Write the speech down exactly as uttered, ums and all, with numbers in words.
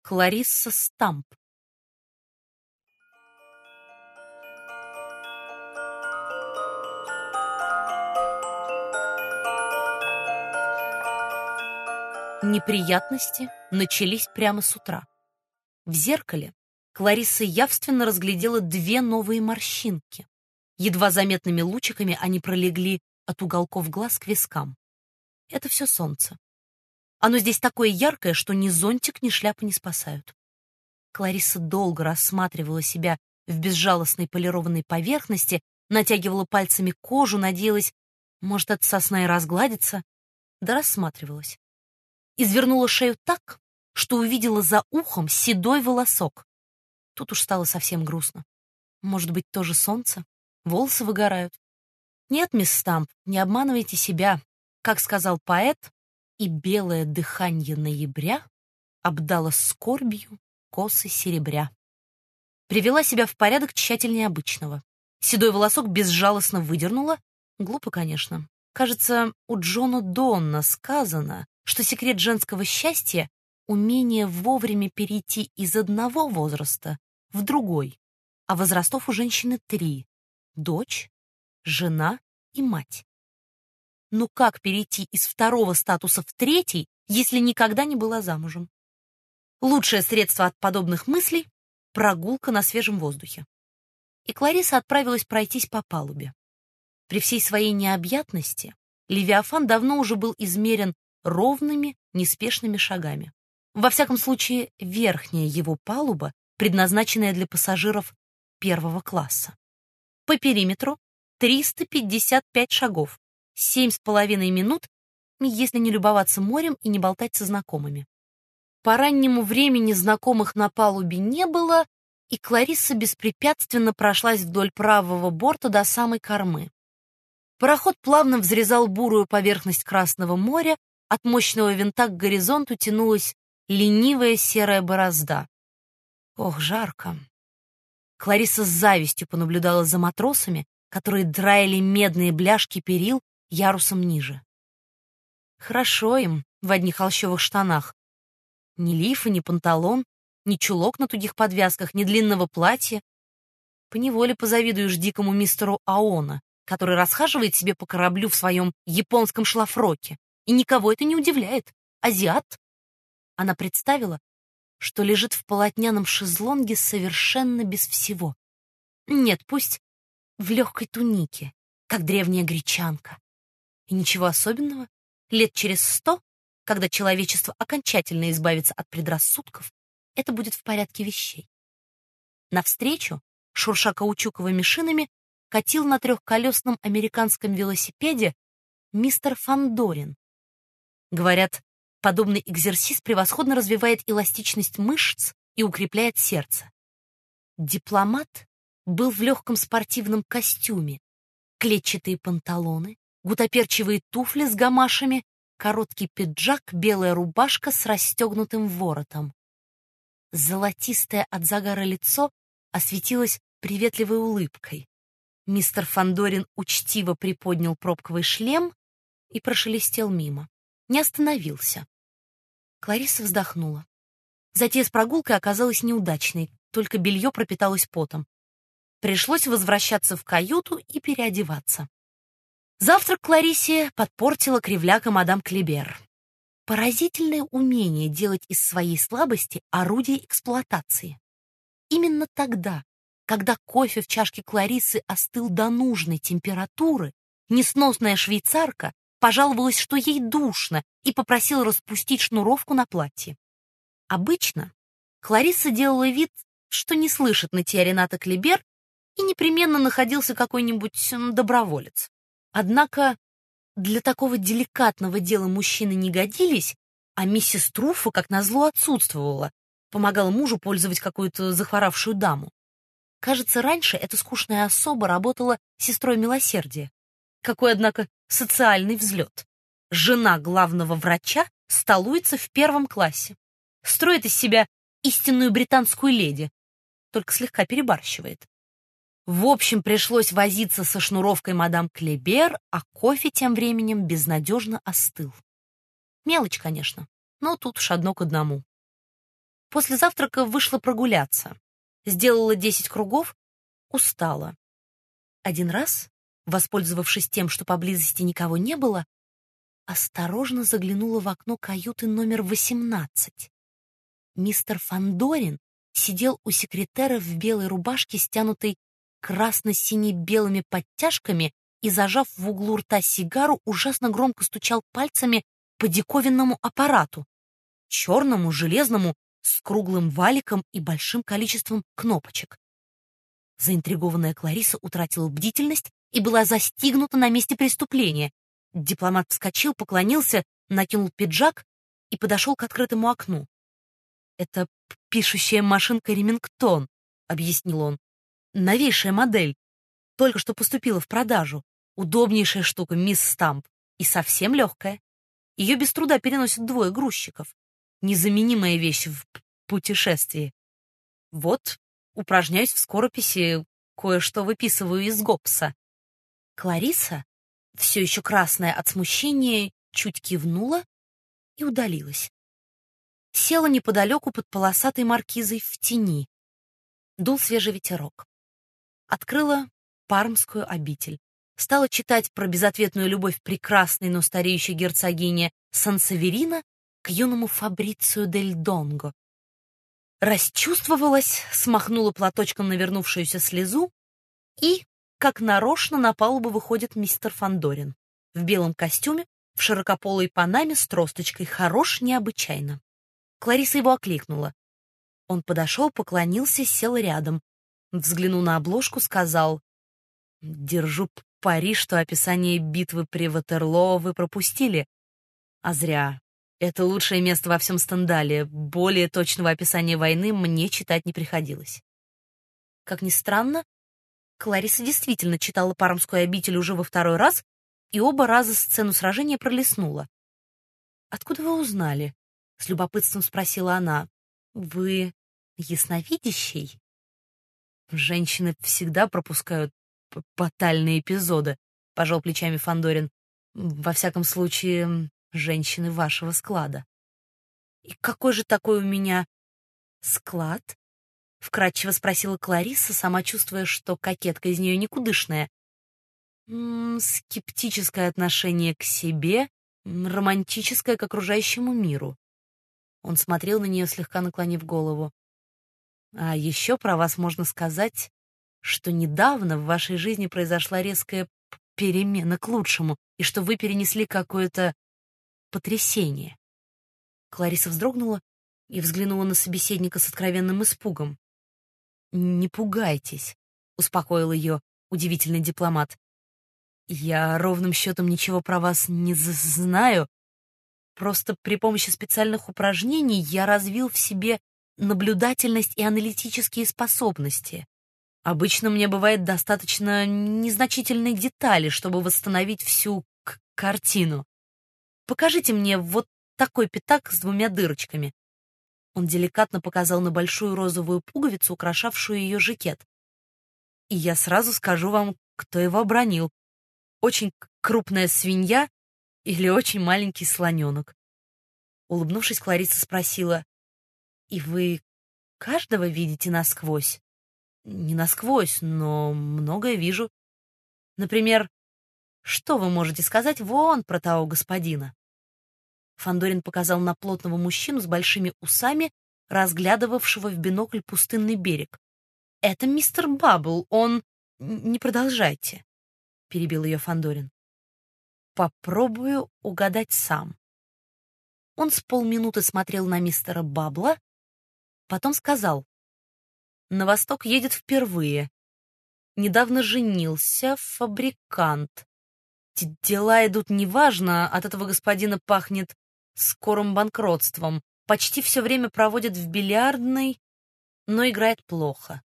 Кларисса Стамп. Неприятности начались прямо с утра. В зеркале Кларисса явственно разглядела две новые морщинки. Едва заметными лучиками они пролегли от уголков глаз к вискам. Это все солнце. Оно здесь такое яркое, что ни зонтик, ни шляпа не спасают. Кларисса долго рассматривала себя в безжалостной полированной поверхности, натягивала пальцами кожу, надеялась, может, от сосна и разгладится, да рассматривалась. Извернула шею так, что увидела за ухом седой волосок. Тут уж стало совсем грустно. Может быть, тоже солнце? Волосы выгорают? Нет, мисс Стамп, не обманывайте себя. Как сказал поэт, и белое дыханье ноября обдало скорбью косы серебря. Привела себя в порядок тщательнее обычного. Седой волосок безжалостно выдернула. Глупо, конечно. Кажется, у Джона Донна сказано, что секрет женского счастья — умение вовремя перейти из одного возраста в другой, а возрастов у женщины три — дочь, жена и мать. Ну как перейти из второго статуса в третий, если никогда не была замужем? Лучшее средство от подобных мыслей — прогулка на свежем воздухе. И Кларисса отправилась пройтись по палубе. При всей своей необъятности Левиафан давно уже был измерен ровными, неспешными шагами. Во всяком случае, верхняя его палуба, предназначенная для пассажиров первого класса. По периметру триста пятьдесят пять шагов, семь с половиной минут, если не любоваться морем и не болтать со знакомыми. По раннему времени знакомых на палубе не было, и Кларисса беспрепятственно прошлась вдоль правого борта до самой кормы. Пароход плавно взрезал бурую поверхность Красного моря, от мощного винта к горизонту тянулась ленивая серая борозда. Ох, жарко. Кларисса с завистью понаблюдала за матросами, которые драили медные бляшки перил ярусом ниже. Хорошо им в одних холщовых штанах. Ни лифа, ни панталон, ни чулок на тугих подвязках, ни длинного платья. Поневоле позавидуешь дикому мистеру Аона, который расхаживает себе по кораблю в своем японском шлафроке. И никого это не удивляет. Азиат. Она представила, что лежит в полотняном шезлонге совершенно без всего. Нет, пусть в легкой тунике, как древняя гречанка. И ничего особенного. Лет через сто, когда человечество окончательно избавится от предрассудков, это будет в порядке вещей. Навстречу, шурша каучуковыми шинами, катил на трехколесном американском велосипеде мистер Фандорин. Говорят, подобный экзерсис превосходно развивает эластичность мышц и укрепляет сердце. Дипломат был в легком спортивном костюме, клетчатые панталоны, гутоперчивые туфли с гамашами, короткий пиджак, белая рубашка с расстегнутым воротом. Золотистое от загара лицо осветилось приветливой улыбкой. Мистер Фандорин учтиво приподнял пробковый шлем и прошелестел мимо. Не остановился. Кларисса вздохнула. Затея с прогулкой оказалась неудачной, только белье пропиталось потом. Пришлось возвращаться в каюту и переодеваться. Завтрак Клариссе подпортила кривляка мадам Клибер. Поразительное умение делать из своей слабости орудие эксплуатации. Именно тогда, когда кофе в чашке Клариссы остыл до нужной температуры, несносная швейцарка пожаловалась, что ей душно, и попросила распустить шнуровку на платье. Обычно Кларисса делала вид, что не слышит нытья Рената Клибер, и непременно находился какой-нибудь доброволец. Однако для такого деликатного дела мужчины не годились, а миссис Труффо, как назло, отсутствовала, помогала мужу пользовать какую-то захворавшую даму. Кажется, раньше эта скучная особа работала сестрой милосердия. Какой, однако, социальный взлет. Жена главного врача столуется в первом классе. Строит из себя истинную британскую леди, только слегка перебарщивает. В общем, пришлось возиться со шнуровкой мадам Клибер, а кофе тем временем безнадежно остыл. Мелочь, конечно, но тут уж одно к одному. После завтрака вышла прогуляться. Сделала десять кругов, устала. Один раз, воспользовавшись тем, что поблизости никого не было, осторожно заглянула в окно каюты номер восемнадцать. Мистер Фандорин сидел у секретера в белой рубашке, стянутой красно-сине-белыми подтяжками, и, зажав в углу рта сигару, ужасно громко стучал пальцами по диковинному аппарату, черному, железному, с круглым валиком и большим количеством кнопочек. Заинтригованная Клариса утратила бдительность и была застигнута на месте преступления. Дипломат вскочил, поклонился, накинул пиджак и подошел к открытому окну. «Это пишущая машинка Ремингтон», — объяснил он. «Новейшая модель. Только что поступила в продажу. Удобнейшая штука, мисс Стамп. И совсем легкая. Ее без труда переносят двое грузчиков. Незаменимая вещь в путешествии. Вот, упражняюсь в скорописи, кое-что выписываю из Гоббса». Клариса, все еще красная от смущения, чуть кивнула и удалилась. Села неподалеку под полосатой маркизой в тени. Дул свежий ветерок. Открыла Пармскую обитель. Стала читать про безответную любовь прекрасной, но стареющей герцогини Сан-Северина к юному Фабрицио дель Донго. Расчувствовалась, смахнула платочком навернувшуюся слезу, и, как нарочно, на палубу выходит мистер Фандорин. В белом костюме, в широкополой панаме с тросточкой, хорош необычайно. Клариса его окликнула. Он подошел, поклонился, сел рядом. Взглянул на обложку, сказал: «Держу пари, что описание битвы при Ватерлоо вы пропустили. А зря. Это лучшее место во всем Стендале. Более точного описания войны мне читать не приходилось». Как ни странно, Клариса действительно читала Пармскую обитель уже во второй раз и оба раза сцену сражения пролистнула. «Откуда вы узнали?» — с любопытством спросила она. «Вы ясновидящий?» «Женщины всегда пропускают батальные эпизоды», — пожал плечами Фандорин. «Во всяком случае, женщины вашего склада». «И какой же такой у меня склад?» — вкратчиво спросила Клариса, сама чувствуя, что кокетка из нее никудышная. «М-м, скептическое отношение к себе, романтическое к окружающему миру». Он смотрел на нее, слегка наклонив голову. «А еще про вас можно сказать, что недавно в вашей жизни произошла резкая перемена к лучшему, и что вы перенесли какое-то потрясение». Клариса вздрогнула и взглянула на собеседника с откровенным испугом. «Не пугайтесь», — успокоил ее удивительный дипломат. «Я ровным счетом ничего про вас не знаю. Просто при помощи специальных упражнений я развил в себе наблюдательность и аналитические способности. Обычно мне бывает достаточно незначительной детали, чтобы восстановить всю к картину. Покажите мне вот такой пятак с двумя дырочками». Он деликатно показал на большую розовую пуговицу, украшавшую ее жакет. «И я сразу скажу вам, кто его обронил. Очень крупная свинья или очень маленький слоненок». Улыбнувшись, Клариса спросила: «И вы каждого видите насквозь?» «Не насквозь, но многое вижу. Например, что вы можете сказать вон про того господина?» Фандорин показал на плотного мужчину с большими усами, разглядывавшего в бинокль пустынный берег. «Это мистер Баббл, он...» «Не продолжайте», — перебил ее Фандорин. «Попробую угадать сам». Он с полминуты смотрел на мистера Баббла, потом сказал: «На восток едет впервые. Недавно женился, фабрикант. Дела идут неважно, от этого господина пахнет скорым банкротством. Почти все время проводит в бильярдной, но играет плохо.